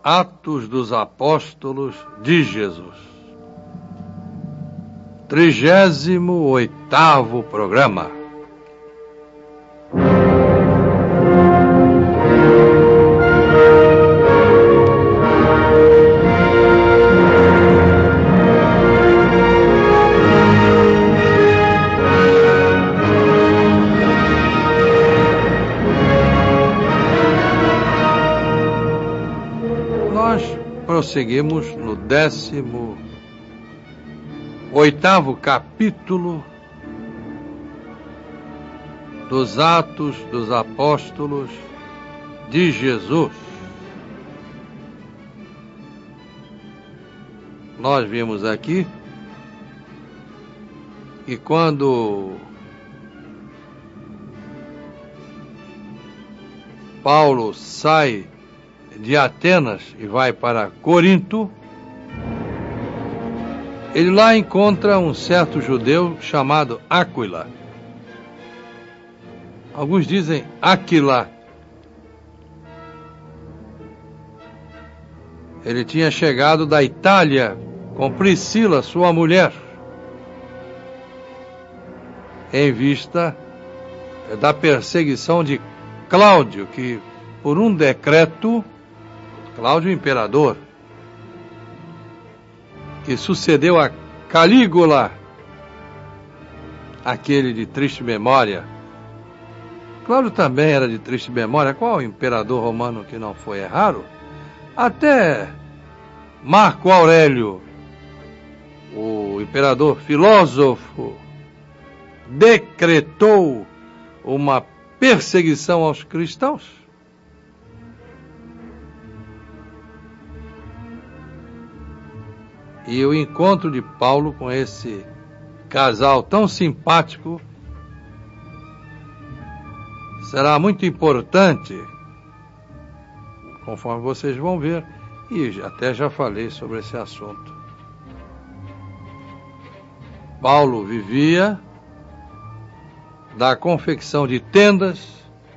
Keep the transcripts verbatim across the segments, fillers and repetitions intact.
Atos dos Apóstolos de Jesus. Trigésimo oitavo programa. Prosseguimos no décimo oitavo capítulo dos Atos dos Apóstolos de Jesus. Nós vimos aqui que quando Paulo sai de Atenas e vai para Corinto, ele lá encontra um certo judeu chamado Áquila. Alguns dizem Áquila. Ele tinha chegado da Itália com Priscila, sua mulher, em vista da perseguição de Cláudio, que por um decreto, Cláudio Imperador, que sucedeu a Calígula, aquele de triste memória. Cláudio também era de triste memória. Qual imperador romano que não foi? É raro. Até Marco Aurélio, o imperador filósofo, decretou uma perseguição aos cristãos. E o encontro de Paulo com esse casal tão simpático será muito importante, conforme vocês vão ver, e até já falei sobre esse assunto. Paulo vivia da confecção de tendas,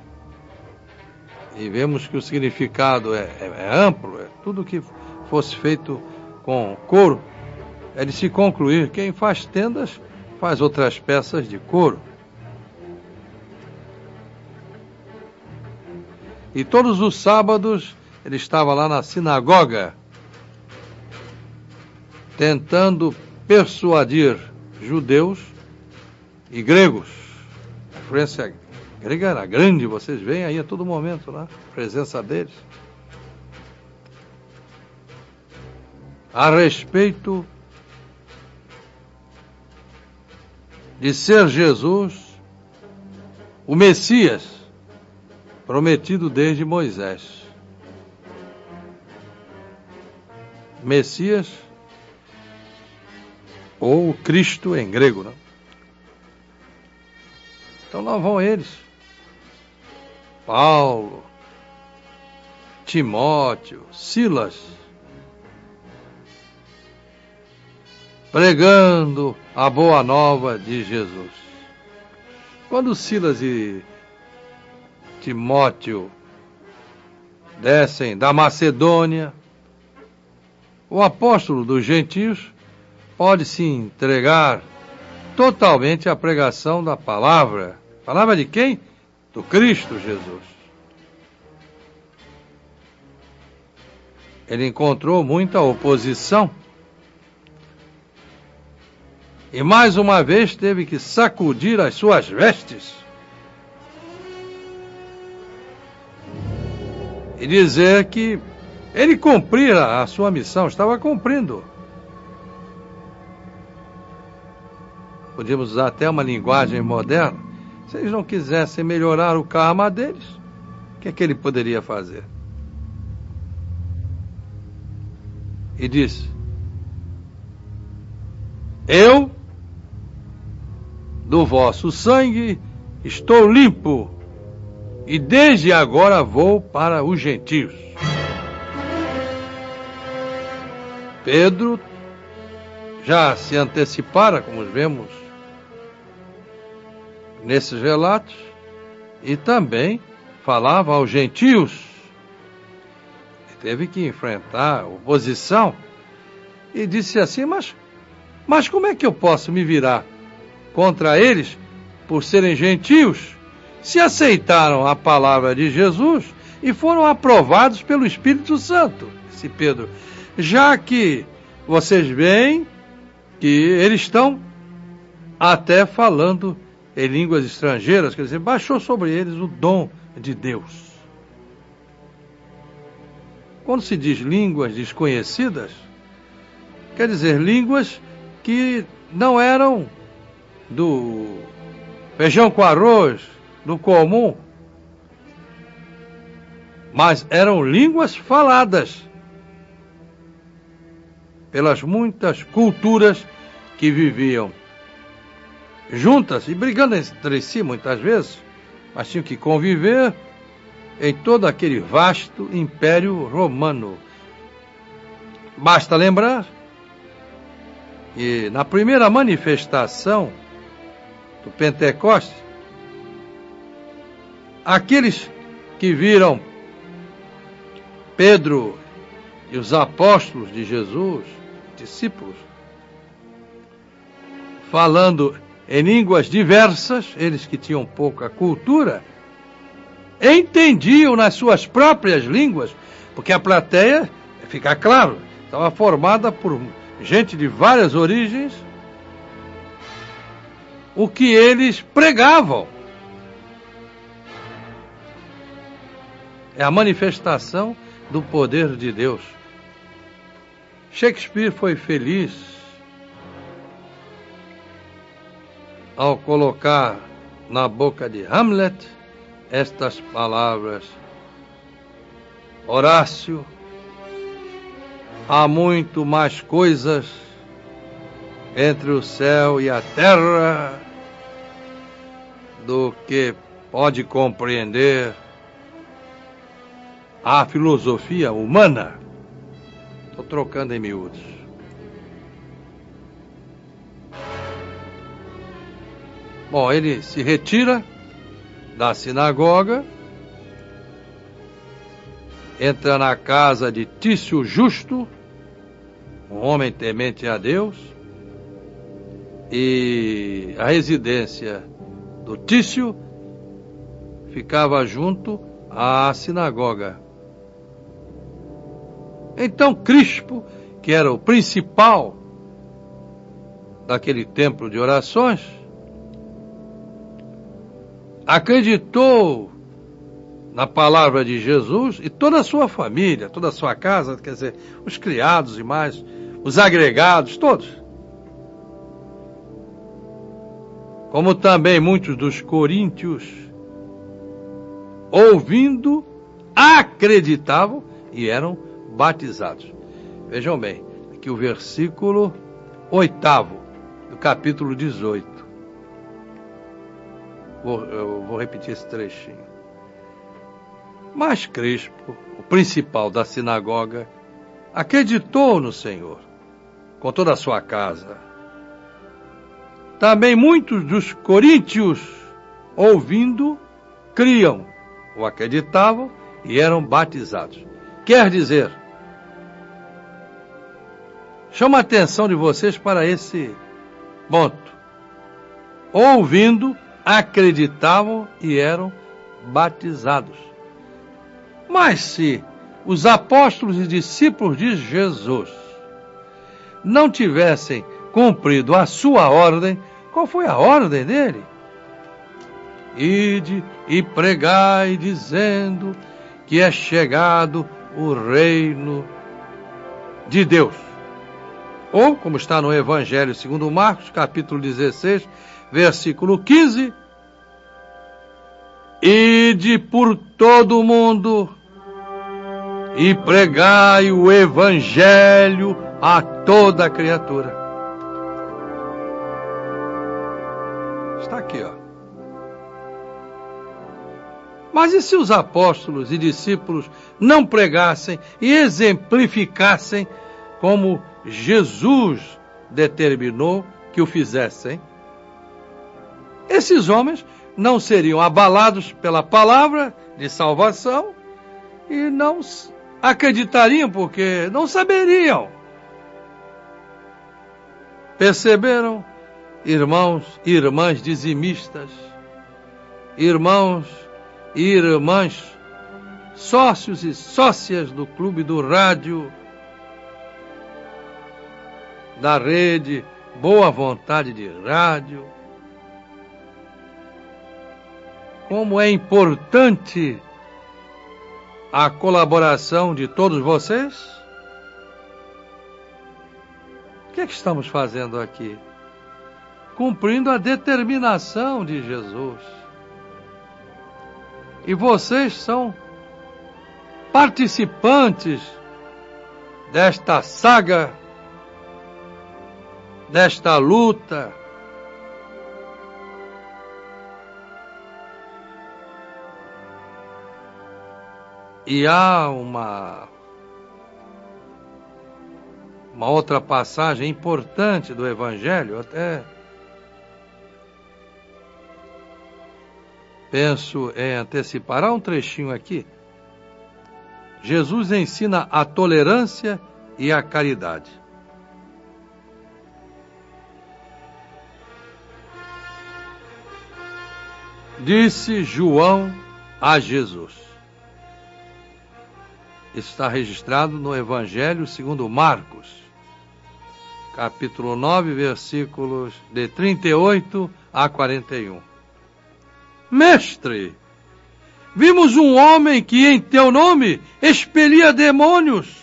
e vemos que o significado é, é, é amplo, é tudo que fosse feito com couro. É de se concluir, quem faz tendas faz outras peças de couro. E todos os sábados ele estava lá na sinagoga, tentando persuadir judeus e gregos. A influência grega era grande, vocês veem aí a todo momento, né? A presença deles. A respeito de ser Jesus o Messias prometido desde Moisés. Messias ou Cristo em grego, né? Então lá vão eles, Paulo, Timóteo, Silas, pregando a boa nova de Jesus. Quando Silas e Timóteo descem da Macedônia, o apóstolo dos gentios pode se entregar totalmente à pregação da palavra. Palavra de quem? Do Cristo Jesus. Ele encontrou muita oposição e mais uma vez teve que sacudir as suas vestes e dizer que ele cumpria a sua missão, estava cumprindo. Podíamos usar até uma linguagem moderna. Se eles não quisessem melhorar o karma deles, o que é que ele poderia fazer? E disse: eu, do vosso sangue, estou limpo, e desde agora vou para os gentios. Pedro já se antecipara, como vemos nesses relatos, e também falava aos gentios. teve que enfrentar oposição e disse assim, mas, mas como é que eu posso me virar contra eles por serem gentios, se aceitaram a palavra de Jesus e foram aprovados pelo Espírito Santo? Disse Pedro, já que vocês veem que eles estão até falando em línguas estrangeiras, quer dizer, baixou sobre eles o dom de Deus. Quando se diz línguas desconhecidas, quer dizer línguas que não eram do feijão com arroz, do comum, mas eram línguas faladas pelas muitas culturas que viviam juntas e brigando entre si muitas vezes, mas tinham que conviver em todo aquele vasto império romano. Basta lembrar que na primeira manifestação do Pentecostes, aqueles que viram Pedro e os apóstolos de Jesus, discípulos, falando em línguas diversas, eles que tinham pouca cultura, entendiam nas suas próprias línguas, porque a plateia, fica claro, estava formada por gente de várias origens, o que eles pregavam. É a manifestação do poder de Deus. Shakespeare foi feliz ao colocar na boca de Hamlet estas palavras: Horácio, há muito mais coisas entre o céu e a terra do que pode compreender a filosofia humana. Estou trocando em miúdos. Bom, ele se retira da sinagoga, entra na casa de Tício Justo, um homem temente a Deus, e a residência do Tício ficava junto à sinagoga. Então Crispo, que era o principal daquele templo de orações, acreditou na palavra de Jesus, e toda a sua família, toda a sua casa, quer dizer, os criados e mais, os agregados, todos. Como também muitos dos coríntios, ouvindo, acreditavam e eram batizados. Vejam bem, aqui o versículo oitavo do capítulo dezoito. Vou, eu vou repetir esse trechinho. Mas Crispo, o principal da sinagoga, acreditou no Senhor com toda a sua casa. Também muitos dos coríntios, ouvindo, criam ou acreditavam e eram batizados. Quer dizer, chama a atenção de vocês para esse ponto. Ouvindo, acreditavam e eram batizados. Mas se os apóstolos e discípulos de Jesus não tivessem cumprido a sua ordem, qual foi a ordem dele? Ide e pregai, dizendo que é chegado o reino de Deus. Ou, como está no Evangelho segundo Marcos, capítulo dezesseis, versículo quinze, ide por todo o mundo e pregai o Evangelho a toda a criatura. Está aqui, ó. Mas e se os apóstolos e discípulos não pregassem e exemplificassem como Jesus determinou que o fizessem? Esses homens não seriam abalados pela palavra de salvação e não acreditariam porque não saberiam. Perceberam, irmãos e irmãs dizimistas, irmãos e irmãs, sócios e sócias do Clube do Rádio, da rede Boa Vontade de Rádio, como é importante a colaboração de todos vocês? O que é que estamos fazendo aqui? Cumprindo a determinação de Jesus. E vocês são participantes desta saga, desta luta. E há uma, uma outra passagem importante do Evangelho, até penso em antecipar. Há um trechinho aqui. Jesus ensina a tolerância e a caridade. Disse João a Jesus. Está registrado no Evangelho segundo Marcos, capítulo nove, versículos de trinta e oito a quarenta e um. Mestre, vimos um homem que em teu nome expelia demônios.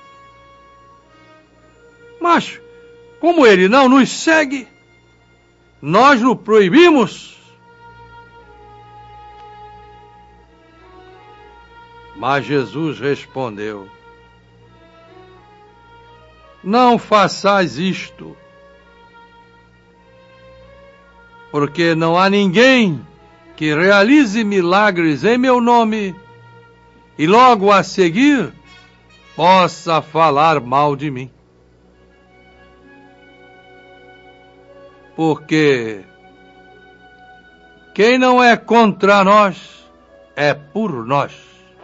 Mas, como ele não nos segue, nós o proibimos. Mas Jesus respondeu: não façais isto, porque não há ninguém que realize milagres em meu nome e logo a seguir possa falar mal de mim. Porque quem não é contra nós é por nós.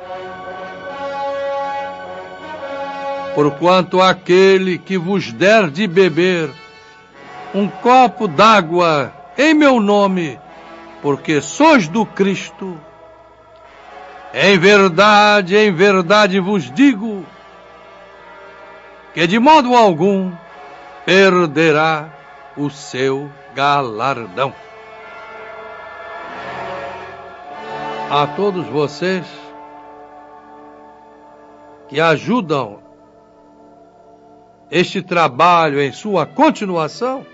Porquanto aquele que vos der de beber um copo d'água em meu nome, porque sois do Cristo, em verdade, em verdade vos digo, que de modo algum perderá o seu galardão. A todos vocês que ajudam este trabalho em sua continuação,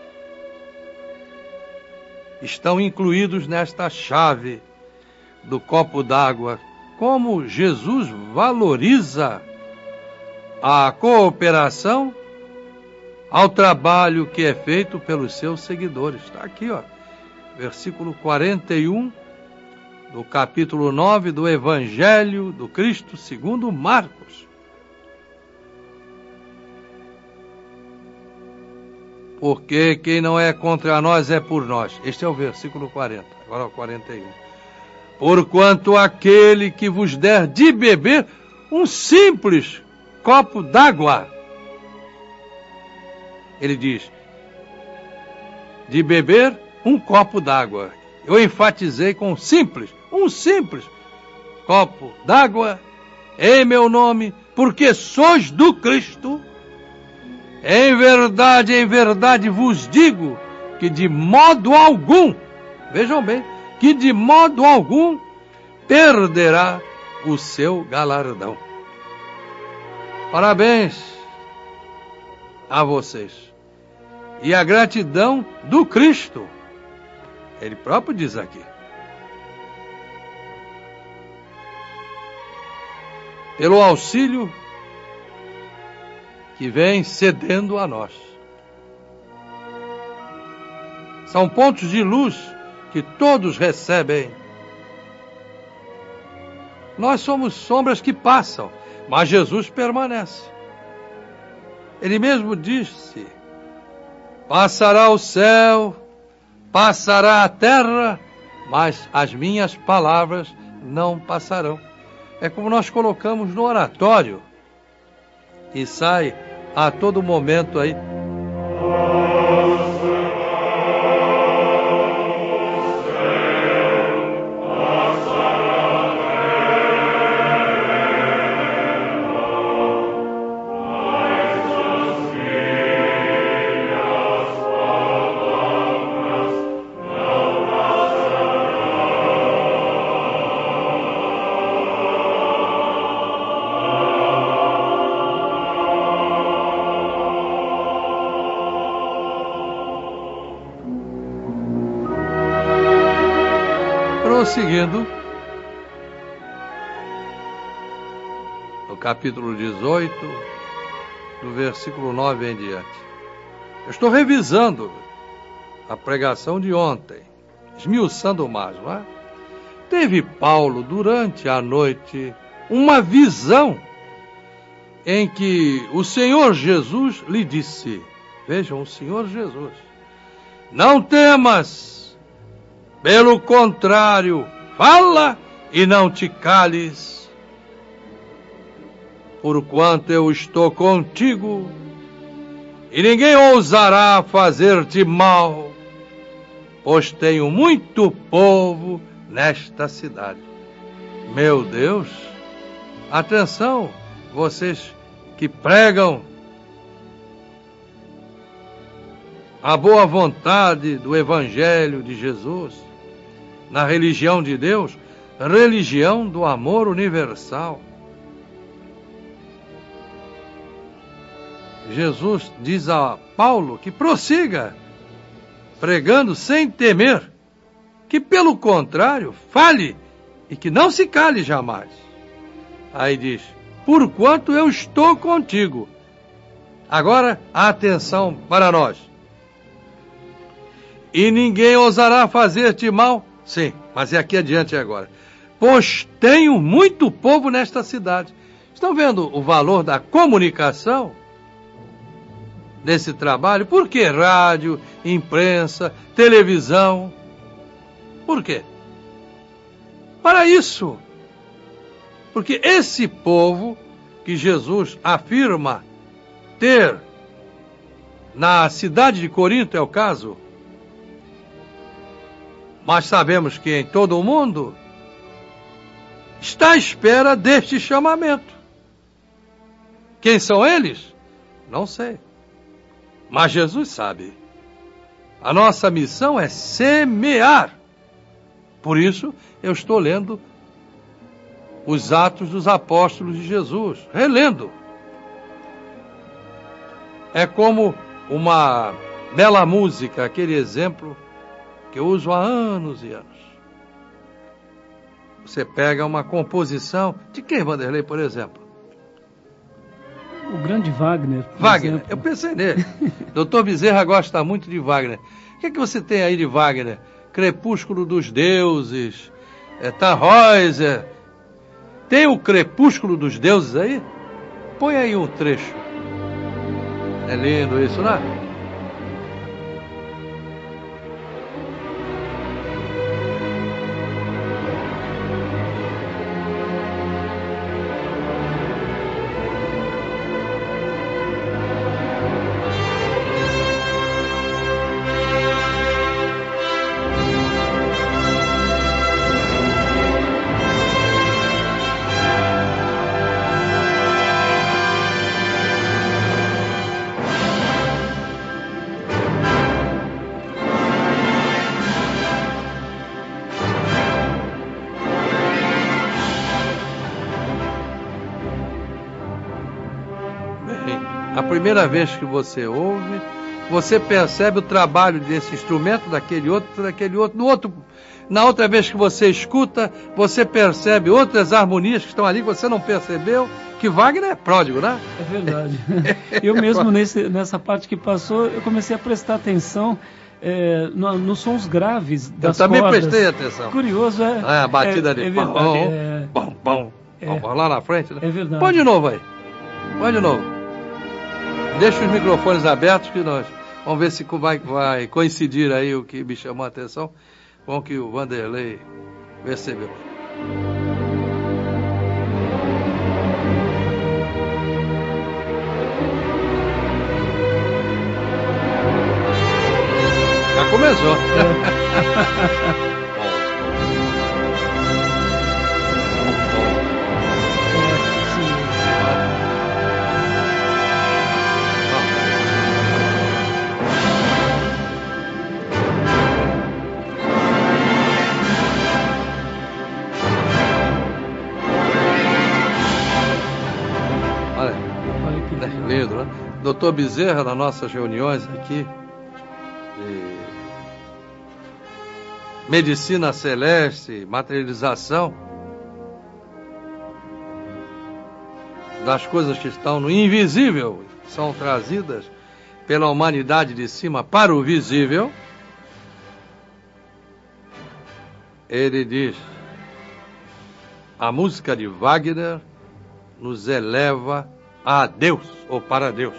estão incluídos nesta chave do copo d'água. Como Jesus valoriza a cooperação ao trabalho que é feito pelos seus seguidores. Está aqui, ó, versículo quarenta e um do capítulo nove do Evangelho do Cristo segundo Marcos. Porque quem não é contra nós é por nós. Este é o versículo quarenta, agora é o quarenta e um. Porquanto aquele que vos der de beber um simples copo d'água, ele diz, de beber um copo d'água. Eu enfatizei com simples, um simples copo d'água em meu nome, porque sois do Cristo. Em verdade, em verdade vos digo que de modo algum, vejam bem, que de modo algum perderá o seu galardão. Parabéns a vocês. E a gratidão do Cristo. Ele próprio diz aqui. Pelo auxílio que vem cedendo a nós. São pontos de luz que todos recebem. Nós somos sombras que passam, mas Jesus permanece. Ele mesmo disse, passará o céu, passará a terra, mas as minhas palavras não passarão. É como nós colocamos no oratório e sai a todo momento aí. Prosseguindo, no capítulo dezoito, do versículo nove em diante. Eu estou revisando a pregação de ontem, esmiuçando mais, não é? Teve Paulo, durante a noite, uma visão em que o Senhor Jesus lhe disse, vejam, o Senhor Jesus, não temas, pelo contrário, fala e não te cales, porquanto eu estou contigo, e ninguém ousará fazer-te mal, pois tenho muito povo nesta cidade. Meu Deus, atenção, vocês que pregam a boa vontade do Evangelho de Jesus, na religião de Deus, religião do amor universal. Jesus diz a Paulo que prossiga, pregando sem temer, que pelo contrário, fale e que não se cale jamais. Aí diz, porquanto eu estou contigo. Agora, atenção para nós. E ninguém ousará fazer-te mal. Sim, mas é aqui adiante agora. Pois tenho muito povo nesta cidade. Estão vendo o valor da comunicação nesse trabalho? Por que rádio, imprensa, televisão? Por quê? Para isso. Porque esse povo que Jesus afirma ter na cidade de Corinto, é o caso, mas sabemos que em todo o mundo está à espera deste chamamento. Quem são eles? Não sei. Mas Jesus sabe. A nossa missão é semear. Por isso, eu estou lendo os Atos dos Apóstolos de Jesus, relendo. É como uma bela música, aquele exemplo que eu uso há anos e anos. Você pega uma composição de quem, Vanderlei, por exemplo? O grande Wagner. Por Wagner, exemplo. eu pensei nele. doutor Bezerra gosta muito de Wagner. O que é que você tem aí de Wagner? Crepúsculo dos Deuses, é, Tannhäuser. Tem o Crepúsculo dos Deuses aí? Põe aí um trecho. É lindo isso, né? A primeira vez que você ouve, você percebe o trabalho desse instrumento, daquele outro, daquele outro, no outro. Na outra vez que você escuta, você percebe outras harmonias que estão ali que você não percebeu, que Wagner é pródigo, né? É verdade. Eu mesmo, nesse, nessa parte que passou, eu comecei a prestar atenção é, no, nos sons graves das cordas. Eu também cordas. prestei atenção. Curioso, é? É, a batida é, de é verdade, bom, é... bom, bom, é, bom, lá na frente, né? É verdade. Põe de novo aí. Põe de novo. Deixa os microfones abertos que nós vamos ver se vai, vai coincidir aí o que me chamou a atenção com o que o Vanderlei percebeu. começou. É. Lindo, né? Doutor Bezerra, nas nossas reuniões aqui, de medicina celeste, materialização das coisas que estão no invisível, são trazidas pela humanidade de cima para o visível. Ele diz: a música de Wagner nos eleva a Deus, ou para Deus.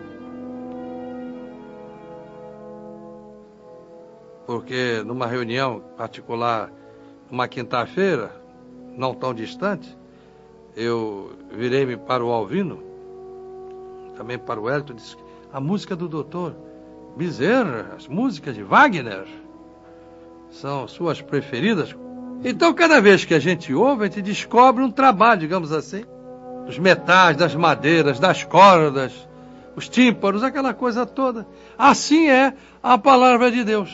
Porque numa reunião particular, uma quinta-feira, não tão distante, eu virei-me para o Alvino, também para o Hélito, e disse: a música do doutor Bezerra, as músicas de Wagner, são suas preferidas. Então, cada vez que a gente ouve, a gente descobre um trabalho, digamos assim, dos metais, das madeiras, das cordas, os tímpanos, aquela coisa toda. Assim é a palavra de Deus.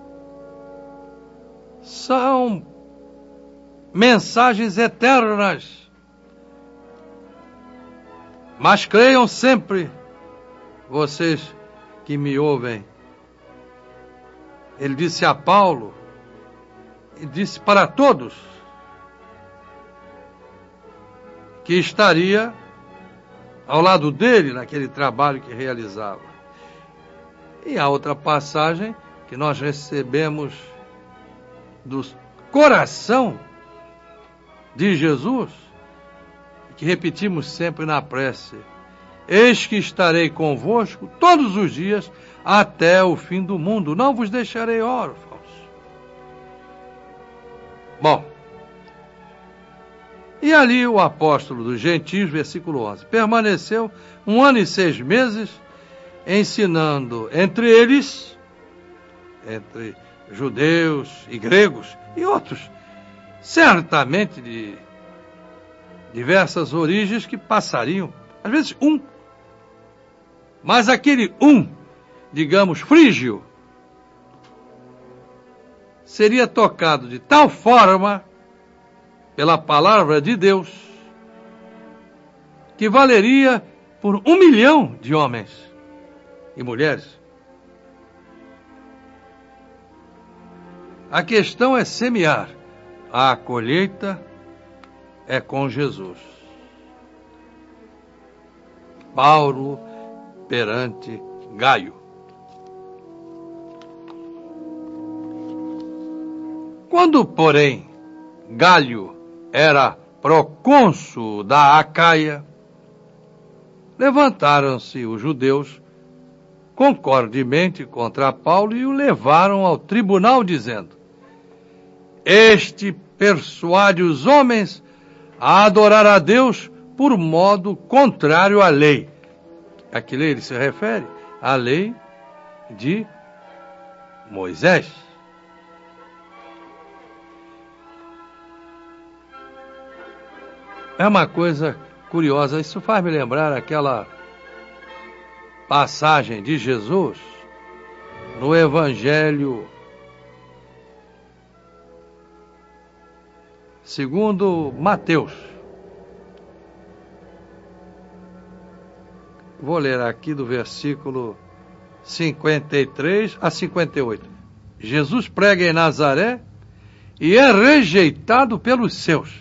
São mensagens eternas. Mas creiam sempre, vocês que me ouvem. Ele disse a Paulo, e disse para todos, que estaria ao lado dele naquele trabalho que realizava. E a outra passagem que nós recebemos do coração de Jesus, que repetimos sempre na prece: eis que estarei convosco todos os dias até o fim do mundo, não vos deixarei órfãos. Bom, e ali o apóstolo dos gentios, versículo onze, permaneceu um ano e seis meses ensinando entre eles, entre judeus e gregos e outros, certamente de diversas origens, que passariam, às vezes um, mas aquele um, digamos, frígio, seria tocado de tal forma pela palavra de Deus, que valeria por um milhão de homens e mulheres. A questão é semear. A colheita é com Jesus. Paulo perante Gaio. Quando, porém, Galho era procônsul da Acaia, levantaram-se os judeus concordemente contra Paulo e o levaram ao tribunal, dizendo: este persuade os homens a adorar a Deus por modo contrário à lei. A que lei ele se refere? A lei de Moisés. É uma coisa curiosa, isso faz me lembrar aquela passagem de Jesus no Evangelho segundo Mateus. Vou ler aqui do versículo cinquenta e três a cinquenta e oito. Jesus prega em Nazaré e é rejeitado pelos seus.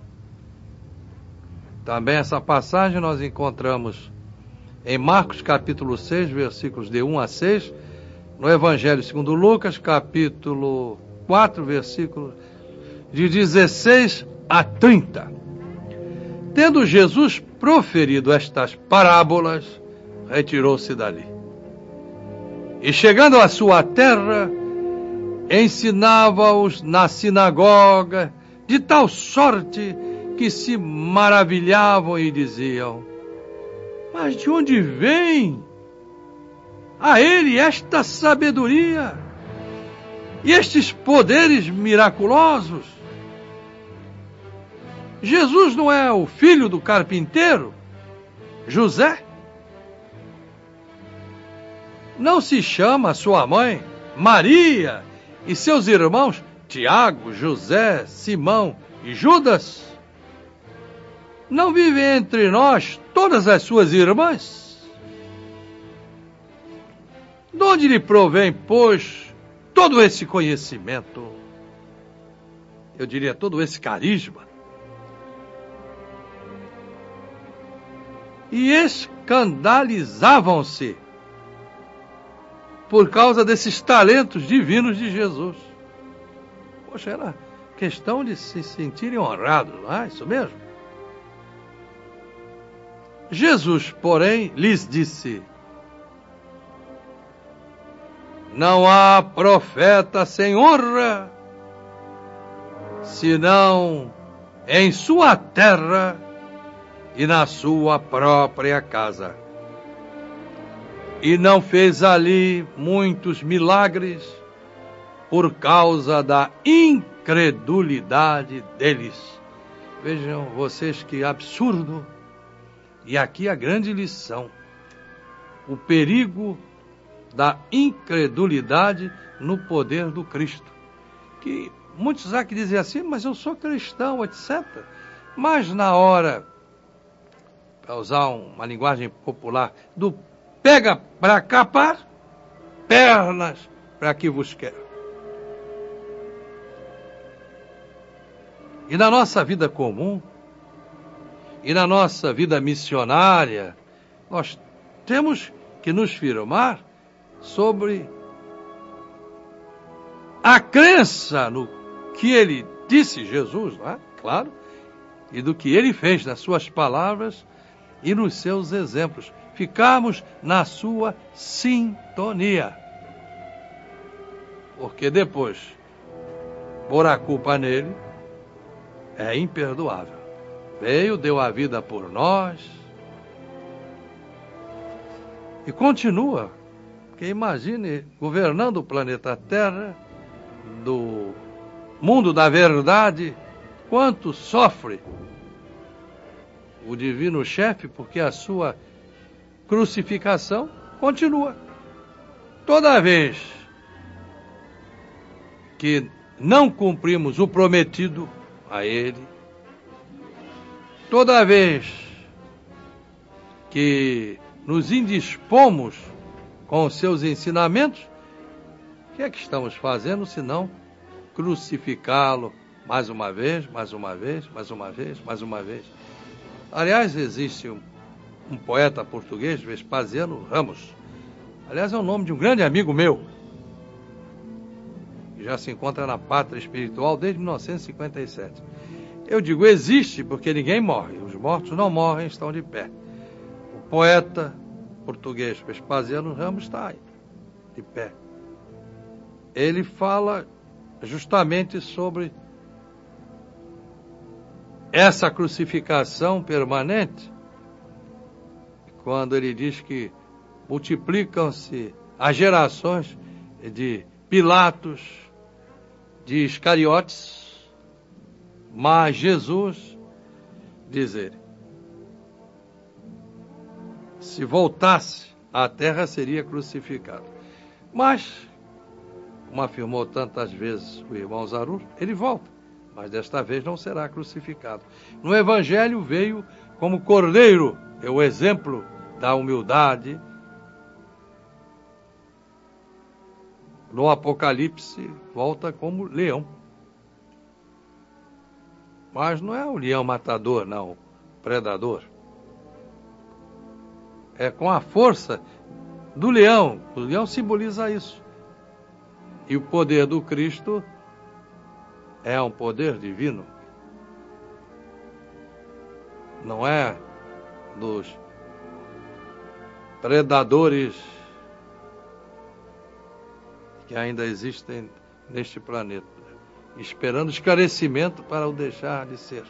Também essa passagem nós encontramos em Marcos capítulo seis, versículos de um a seis, no Evangelho segundo Lucas, capítulo quatro, versículos de dezesseis a trinta. Tendo Jesus proferido estas parábolas, retirou-se dali. E chegando à sua terra, ensinava-os na sinagoga, de tal sorte que se maravilhavam e diziam: mas de onde vem a ele esta sabedoria E estes poderes miraculosos? Jesus não é o filho do carpinteiro, José? Não se chama sua mãe Maria e seus irmãos Tiago, José, Simão e Judas? Não vivem entre nós todas as suas irmãs? De onde lhe provém, pois, todo esse conhecimento? Eu diria todo esse carisma. E escandalizavam-se por causa desses talentos divinos de Jesus. Poxa, era questão de se sentirem honrados, não é isso mesmo? Jesus, porém, lhes disse: não há profeta sem honra, senão em sua terra e na sua própria casa. E não fez ali muitos milagres por causa da incredulidade deles. Vejam vocês que absurdo. E aqui a grande lição: o perigo da incredulidade no poder do Cristo. Que muitos há que dizem assim, mas eu sou cristão, etcétera. Mas na hora, para usar uma linguagem popular, do pega para capar, pernas para que vos quero. E na nossa vida comum, e na nossa vida missionária, nós temos que nos firmar sobre a crença no que ele disse, Jesus, não é? Claro, e do que ele fez nas suas palavras e nos seus exemplos. Ficarmos na sua sintonia. Porque depois, pôr a culpa nele é imperdoável. Veio, deu a vida por nós e continua. Porque imagine, governando o planeta Terra, do mundo da verdade, quanto sofre o divino chefe, porque a sua crucificação continua. Toda vez que não cumprimos o prometido a ele, toda vez que nos indispomos com os seus ensinamentos, o que é que estamos fazendo senão crucificá-lo mais uma vez, mais uma vez, mais uma vez, mais uma vez. Aliás, existe um, um poeta português, Vespasiano Ramos. Aliás, é o nome de um grande amigo meu, que já se encontra na pátria espiritual desde mil novecentos e cinquenta e sete. Eu digo existe porque ninguém morre. Os mortos não morrem, estão de pé. O poeta português Vespasiano Ramos está aí, de pé. Ele fala justamente sobre essa crucificação permanente, quando ele diz que multiplicam-se as gerações de Pilatos, de Iscariotes, mas Jesus, diz ele, se voltasse à terra seria crucificado. Mas, como afirmou tantas vezes o irmão Zarur, ele volta, mas desta vez não será crucificado. No Evangelho veio como cordeiro, é o exemplo da humildade. No Apocalipse volta como leão. Mas não é o leão matador, não, o predador. É com a força do leão. O leão simboliza isso. E o poder do Cristo é um poder divino. Não é dos predadores que ainda existem neste planeta, esperando esclarecimento para o deixar de ser.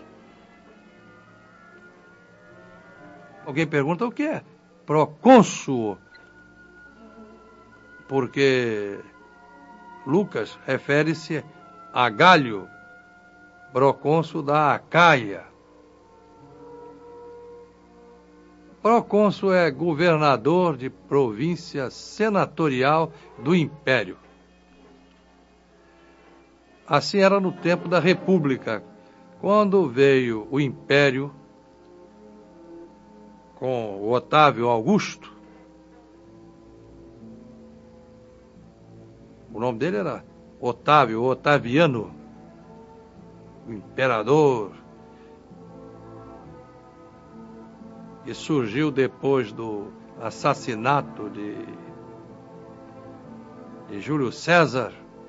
Alguém pergunta o que é? Procônsul. Porque Lucas refere-se a Gálio, procônsul da Acaia. Procônsul é governador de província senatorial do Império. Assim era no tempo da República, quando veio o Império com o Otávio Augusto. O nome dele era Otávio, Otaviano, o imperador, que surgiu depois do assassinato de, de Júlio César.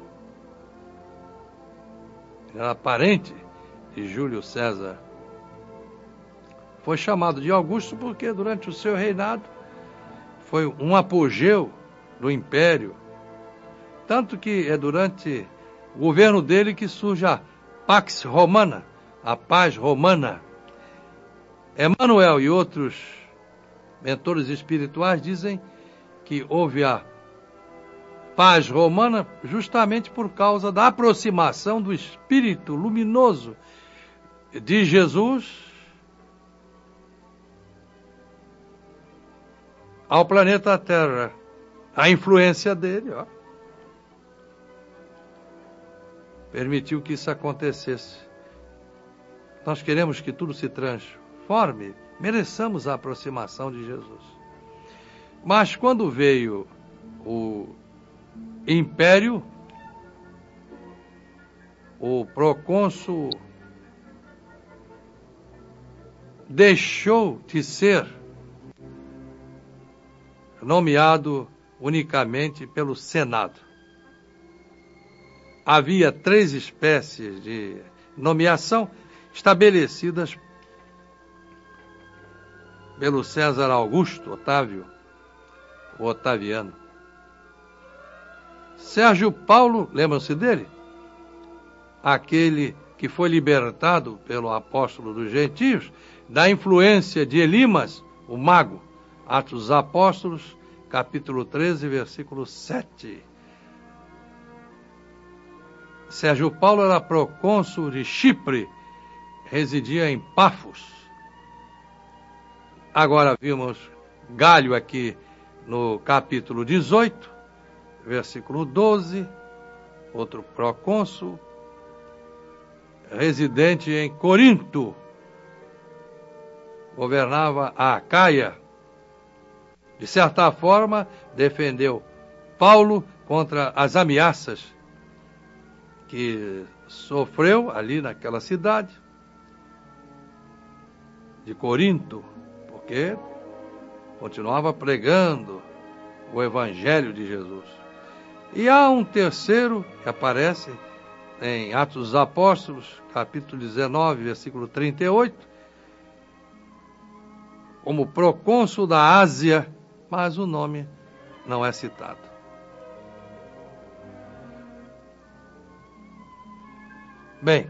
Era parente de Júlio César. Foi chamado de Augusto porque durante o seu reinado foi um apogeu do império. Tanto que é durante o governo dele que surge a Pax Romana, a paz romana. Emmanuel e outros mentores espirituais dizem que houve a paz romana justamente por causa da aproximação do Espírito luminoso de Jesus ao planeta Terra. A influência dele, ó, permitiu que isso acontecesse. Nós queremos que tudo se transforme, mereçamos a aproximação de Jesus. Mas quando veio o Império, o procônsul deixou de ser nomeado unicamente pelo Senado. Havia três espécies de nomeação estabelecidas pelo César Augusto, Otávio, o Otaviano. Sérgio Paulo, lembram-se dele? Aquele que foi libertado pelo apóstolo dos gentios da influência de Elimas, o mago. Atos dos Apóstolos, capítulo treze, versículo sete. Sérgio Paulo era procônsul de Chipre, residia em Pafos. Agora vimos Gálio aqui no capítulo dezoito, versículo doze, outro procônsul, residente em Corinto, governava a Acaia. De certa forma, defendeu Paulo contra as ameaças que sofreu ali naquela cidade de Corinto, porque continuava pregando o Evangelho de Jesus. E há um terceiro que aparece em Atos dos Apóstolos, capítulo dezenove, versículo trinta e oito, como procônsul da Ásia, mas o nome não é citado. Bem,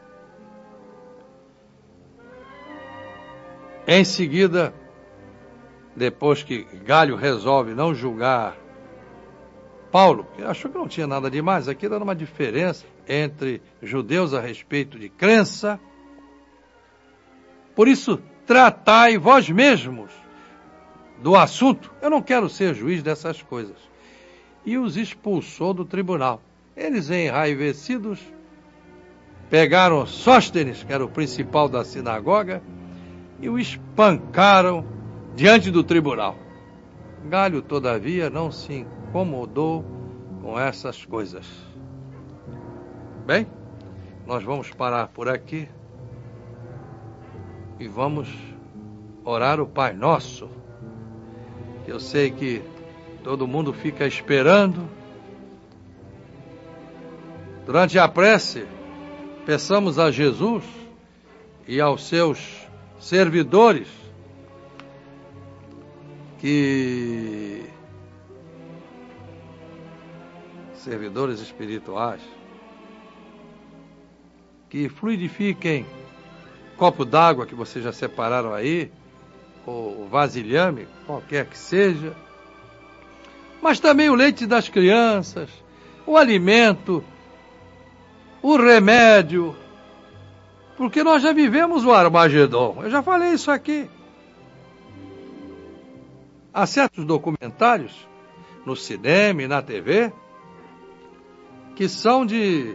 em seguida, depois que Gálio resolve não julgar Paulo, que achou que não tinha nada demais, aquilo era uma diferença entre judeus a respeito de crença. Por isso, tratai vós mesmos do assunto. Eu não quero ser juiz dessas coisas. E os expulsou do tribunal. Eles, enraivecidos, pegaram Sóstenes, que era o principal da sinagoga, e o espancaram diante do tribunal. Gálio, todavia, não se incomodou com essas coisas. Bem, nós vamos parar por aqui e vamos orar o Pai Nosso. Eu sei que todo mundo fica esperando. Durante a prece, peçamos a Jesus e aos seus servidores que servidores espirituais que fluidifiquem copo d'água que vocês já separaram aí, ou vasilhame, qualquer que seja, mas também o leite das crianças, o alimento, o remédio, porque nós já vivemos o Armagedon. Eu já falei isso aqui. Há certos documentários no cinema e na T V que são de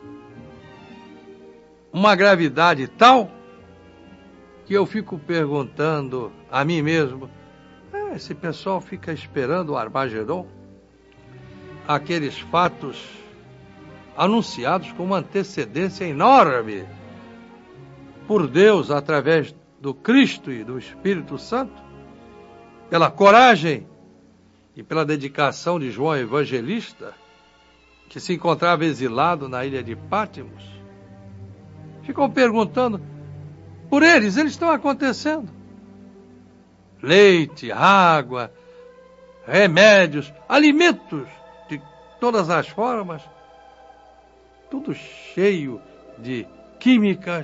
uma gravidade tal que eu fico perguntando a mim mesmo, ah, esse pessoal fica esperando o Armagedon? Aqueles fatos anunciados com uma antecedência enorme por Deus através do Cristo e do Espírito Santo, pela coragem e pela dedicação de João Evangelista, que se encontrava exilado na ilha de Pátimos. Ficam perguntando por eles, eles estão acontecendo. Leite, água, remédios, alimentos de todas as formas, tudo cheio de químicas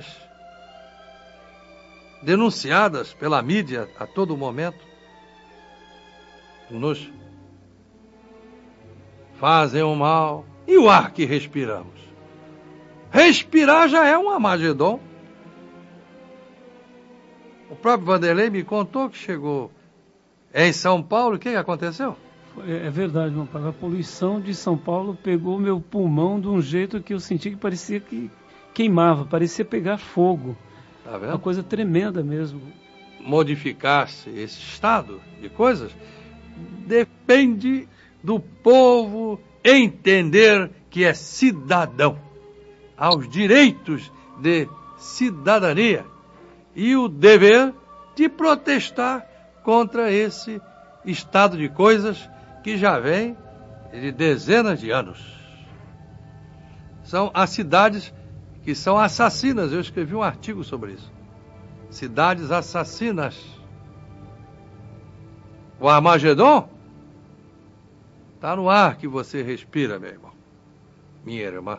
denunciadas pela mídia a todo momento, nos fazem o mal. E o ar que respiramos? Respirar já é um Armagedon. O próprio Vanderlei me contou que chegou em São Paulo. O que aconteceu? É verdade, meu pai. A poluição de São Paulo pegou meu pulmão de um jeito que eu senti que parecia que queimava, parecia pegar fogo. Tá vendo? Uma coisa tremenda mesmo. Modificar-se esse estado de coisas depende do povo entender que é cidadão, aos direitos de cidadania e o dever de protestar contra esse estado de coisas que já vem de dezenas de anos. São as cidades que são assassinas. Eu escrevi um artigo sobre isso. Cidades assassinas. O Armagedon está no ar que você respira, meu irmão, minha irmã.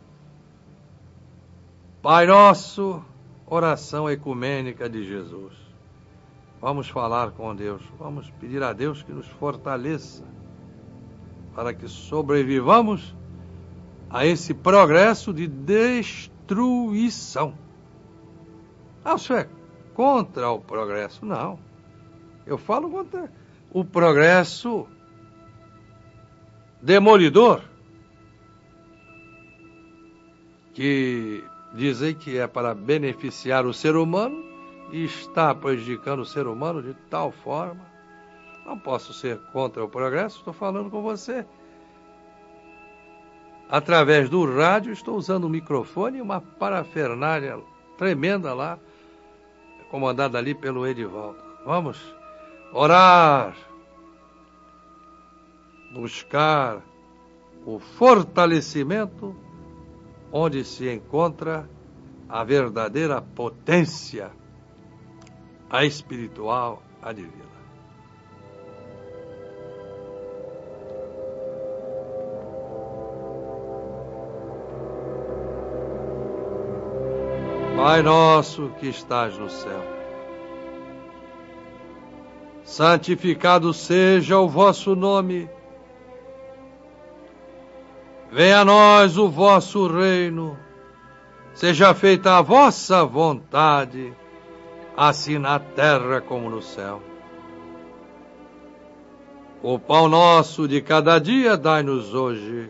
Pai nosso, oração ecumênica de Jesus. Vamos falar com Deus, vamos pedir a Deus que nos fortaleça para que sobrevivamos a esse progresso de destruição. Ah, isso é contra o progresso? Não. Eu falo contra o progresso demolidor, que dizem que é para beneficiar o ser humano e está prejudicando o ser humano de tal forma. Não posso ser contra o progresso, estou falando com você. Através do rádio, estou usando um microfone e uma parafernália tremenda lá, comandada ali pelo Edivaldo. Vamos orar, buscar o fortalecimento onde se encontra a verdadeira potência, a espiritual, a divina. Pai nosso que estás no céu, santificado seja o vosso nome. Venha a nós o vosso reino, seja feita a vossa vontade, assim na terra como no céu. O pão nosso de cada dia dai-nos hoje.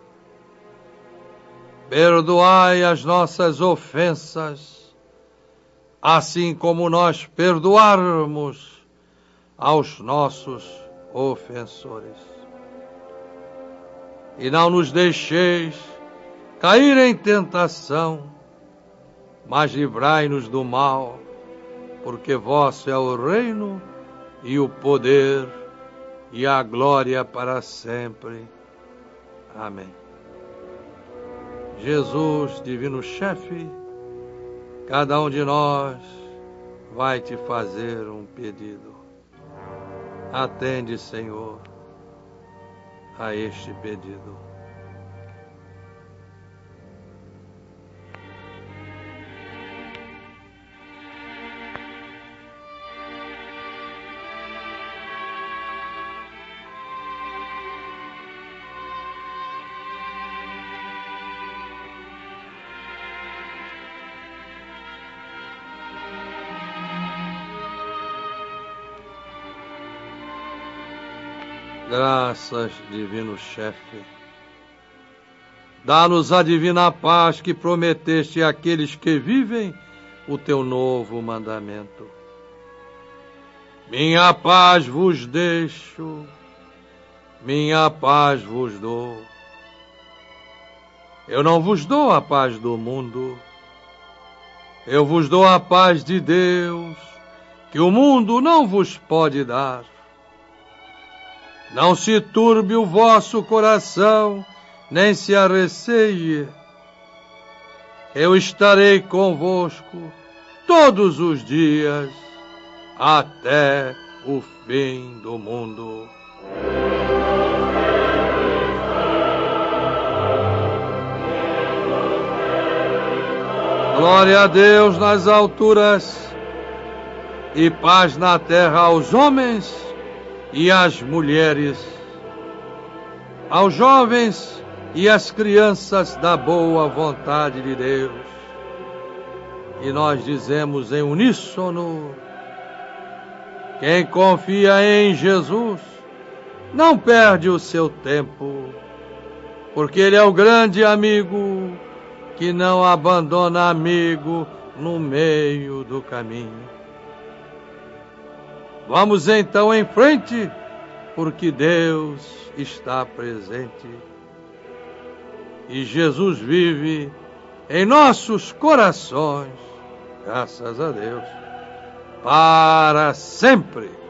Perdoai as nossas ofensas, assim como nós perdoarmos aos nossos ofensores. E não nos deixeis cair em tentação, mas livrai-nos do mal, porque vosso é o reino e o poder e a glória para sempre. Amém. Jesus, divino chefe, cada um de nós vai te fazer um pedido. Atende, Senhor, a este pedido. Graças, divino chefe. Dá-nos a divina paz que prometeste àqueles que vivem o teu novo mandamento. Minha paz vos deixo, minha paz vos dou. Eu não vos dou a paz do mundo, eu vos dou a paz de Deus, que o mundo não vos pode dar. Não se turbe o vosso coração, nem se arreceie. Eu estarei convosco todos os dias, até o fim do mundo. Glória a Deus nas alturas e paz na terra aos homens e às mulheres, aos jovens e às crianças da boa vontade de Deus. E nós dizemos em uníssono: quem confia em Jesus não perde o seu tempo, porque Ele é o grande amigo que não abandona amigo no meio do caminho. Vamos então em frente, porque Deus está presente. E Jesus vive em nossos corações, graças a Deus, para sempre.